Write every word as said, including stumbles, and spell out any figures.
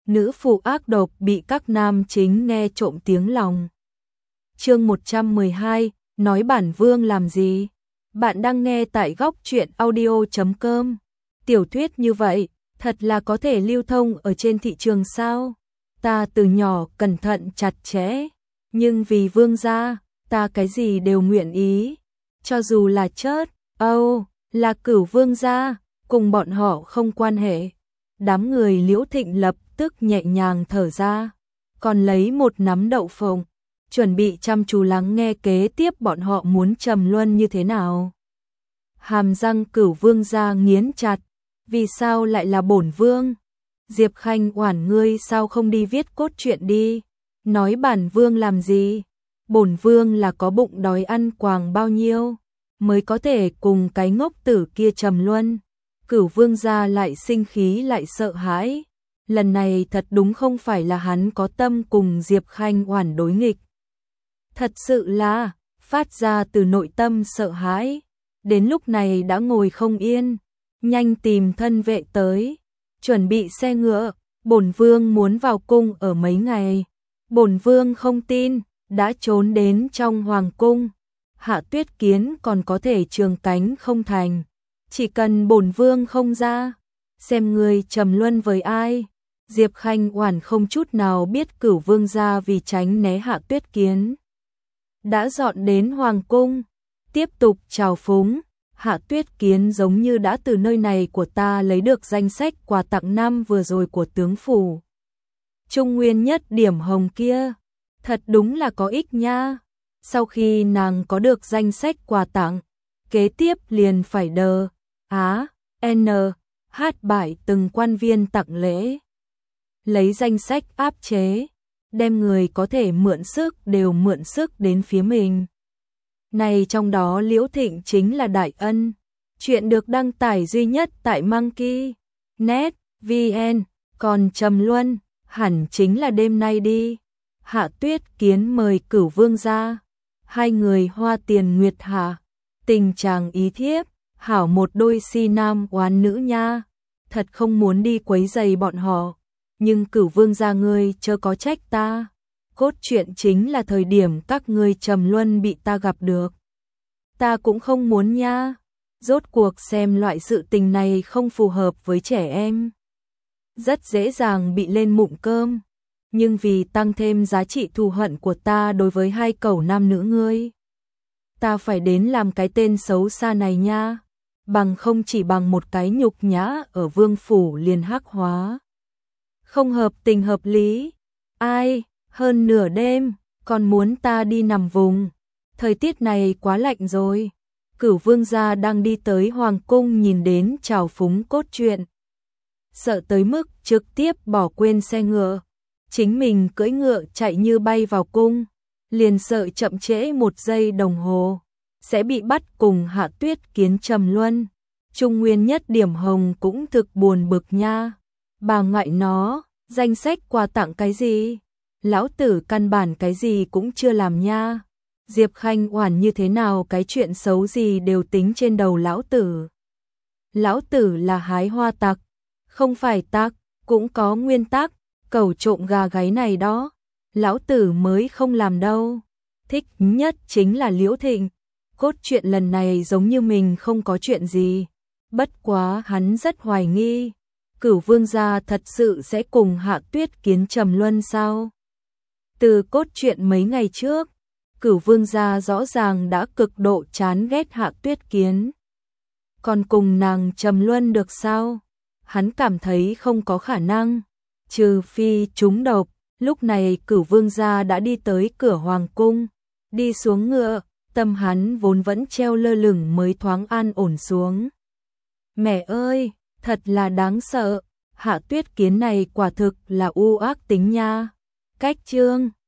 nữ phụ ác độc bị các nam chính nghe trộm tiếng lòng. Chương một trăm mười hai, nói bản vương làm gì? Bạn đang nghe tại góc truyện audio chấm com. Tiểu thuyết như vậy, thật là có thể lưu thông ở trên thị trường sao? Ta từ nhỏ cẩn thận chặt chẽ, nhưng vì vương gia, ta cái gì đều nguyện ý. Cho dù là chớt, âu, là cửu vương gia, cùng bọn họ không quan hệ. Đám người Liễu Thịnh lập tức nhẹ nhàng thở ra, còn lấy một nắm đậu phộng, chuẩn bị chăm chú lắng nghe kế tiếp bọn họ muốn trầm luân như thế nào. Hàm răng cửu vương gia nghiến chặt, vì sao lại là bổn vương? Diệp Khanh oản ngươi sao không đi viết cốt truyện đi, nói bản vương làm gì? Bổn vương là có bụng đói ăn quàng bao nhiêu, mới có thể cùng cái ngốc tử kia trầm luân. Cửu vương gia lại sinh khí lại sợ hãi, lần này thật đúng không phải là hắn có tâm cùng Diệp Khanh oản đối nghịch. Thật sự là, phát ra từ nội tâm sợ hãi, đến lúc này đã ngồi không yên, nhanh tìm thân vệ tới, chuẩn bị xe ngựa, bổn vương muốn vào cung ở mấy ngày. Bổn vương không tin, đã trốn đến trong hoàng cung, Hạ Tuyết Kiến còn có thể trường cánh không thành, chỉ cần bổn vương không ra, xem người trầm luân với ai. Diệp Khanh oản không chút nào biết cửu vương gia vì tránh né Hạ Tuyết Kiến đã dọn đến hoàng cung, tiếp tục trào phúng. Hạ Tuyết Kiến giống như đã từ nơi này của ta lấy được danh sách quà tặng năm vừa rồi của tướng phủ. Trung nguyên nhất điểm hồng kia, thật đúng là có ích nha. Sau khi nàng có được danh sách quà tặng, kế tiếp liền phải đờ, á, n, hát bại từng quan viên tặng lễ. Lấy danh sách áp chế, đem người có thể mượn sức đều mượn sức đến phía mình. Này trong đó Liễu Thịnh chính là đại ân. Chuyện được đăng tải duy nhất tại Monkey net vn, còn trầm luân hẳn chính là đêm nay đi. Hạ Tuyết Kiến mời cửu vương ra, hai người hoa tiền nguyệt hạ, tình chàng ý thiếp, hảo một đôi si nam oán nữ nha. Thật không muốn đi quấy giày bọn họ, nhưng cửu vương gia ngươi chớ có trách ta. Cốt truyện chính là thời điểm các ngươi trầm luân bị ta gặp được. Ta cũng không muốn nha, rốt cuộc xem loại sự tình này không phù hợp với trẻ em, rất dễ dàng bị lên mụn cơm. Nhưng vì tăng thêm giá trị thù hận của ta đối với hai cẩu nam nữ ngươi, ta phải đến làm cái tên xấu xa này nha, bằng không chỉ bằng một cái nhục nhã ở vương phủ liền hắc hóa. Không hợp tình hợp lý. Ai, hơn nửa đêm, còn muốn ta đi nằm vùng. Thời tiết này quá lạnh rồi. Cửu vương gia đang đi tới hoàng cung nhìn đến trào phúng cốt truyện, sợ tới mức trực tiếp bỏ quên xe ngựa, chính mình cưỡi ngựa chạy như bay vào cung, liền sợ chậm trễ một giây đồng hồ sẽ bị bắt cùng Hạ Tuyết Kiến trầm luân. Trung nguyên nhất điểm hồng cũng thực buồn bực nha. Bà ngoại nó, danh sách quà tặng cái gì? Lão tử căn bản cái gì cũng chưa làm nha. Diệp Khanh oản như thế nào cái chuyện xấu gì đều tính trên đầu lão tử. Lão tử là hái hoa tặc, không phải tặc, cũng có nguyên tắc, cẩu trộm gà gáy này đó, lão tử mới không làm đâu. Thích nhất chính là Liễu Thịnh, cốt truyện lần này giống như mình không có chuyện gì, bất quá hắn rất hoài nghi, cửu vương gia thật sự sẽ cùng Hạ Tuyết Kiến trầm luân sao? Từ cốt truyện mấy ngày trước, cửu vương gia rõ ràng đã cực độ chán ghét Hạ Tuyết Kiến, còn cùng nàng trầm luân được sao? Hắn cảm thấy không có khả năng, trừ phi trúng độc. Lúc này cửu vương gia đã đi tới cửa hoàng cung, đi xuống ngựa, tâm hắn vốn vẫn treo lơ lửng mới thoáng an ổn xuống. Mẹ ơi, thật là đáng sợ, Hạ Tuyết Kiến này quả thực là u ác tính nha. Cách chương